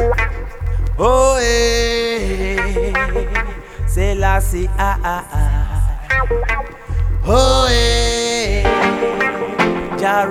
Oe, Selassie, Oe, Jah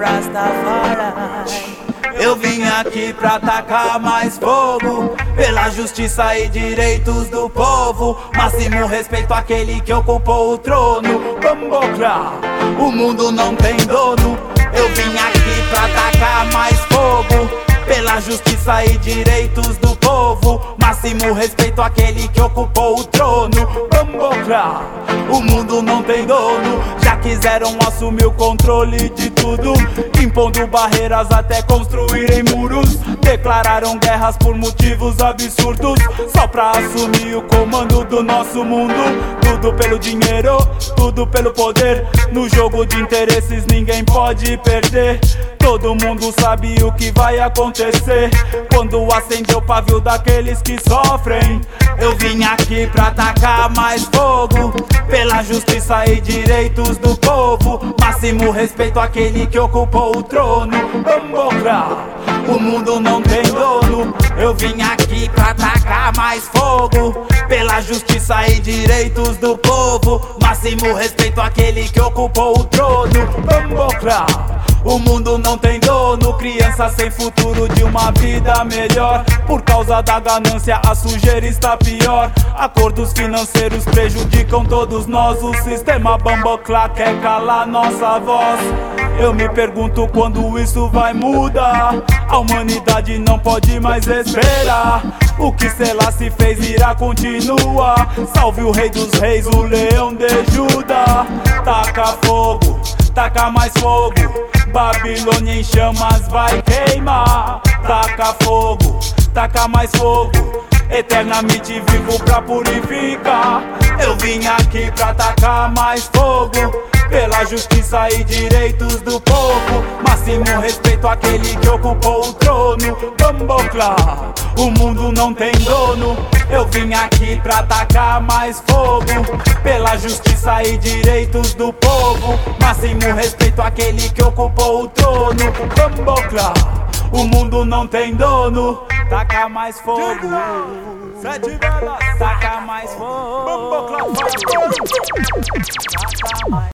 Rastafari. Eu vim aqui pra tacar mais fogo pela justiça e direitos do povo. Máximo respeito àquele que ocupou o trono. Bambocra, o mundo não tem dono. Eu vim aqui pra tacar mais fogo pela justiça e direitos do povo. Máximo respeito àquele que ocupou o trono. Bambocra, o mundo não tem dono. Já quiseram assumir o controle de tudo, impondo barreiras até construírem muros. Declararam guerras por motivos absurdos, só pra assumir o comando do nosso mundo. Tudo pelo dinheiro, tudo pelo poder. No jogo de interesses ninguém pode perder. Todo mundo sabe o que vai acontecer quando acender o pavio daqueles que sofrem. Eu vim aqui pra tacar mais fogo pela justiça e direitos do povo. Máximo respeito àquele que ocupou o trono. Bambocra, o mundo não tem dono. Eu vim aqui pra tacar mais fogo pela justiça e direitos do povo. Máximo respeito àquele que ocupou o trono. Bambocra, o mundo não tem dono. Criança sem futuro de uma vida melhor. Por causa da ganância a sujeira está pior. Acordos financeiros prejudicam todos nós. O sistema Bambocla quer calar nossa voz. Eu me pergunto quando isso vai mudar. A humanidade não pode mais esperar. O que Selassie fez irá continuar. Salve o rei dos reis, o leão de Judá. Taca fogo, taca mais fogo. Babilônia em chamas vai queimar. Taca fogo, taca mais fogo. Eternamente vivo pra purificar. Eu vim aqui pra tacar mais fogo pela justiça e direitos do povo. Máximo respeito àquele que ocupou o trono. Bambocla, o mundo não tem dono. Eu vim aqui pra tacar mais fogo pela justiça e direitos do povo. Máximo respeito àquele que ocupou o trono. Bambocla, o mundo não tem dono. Taca mais fogo, taca mais fogo.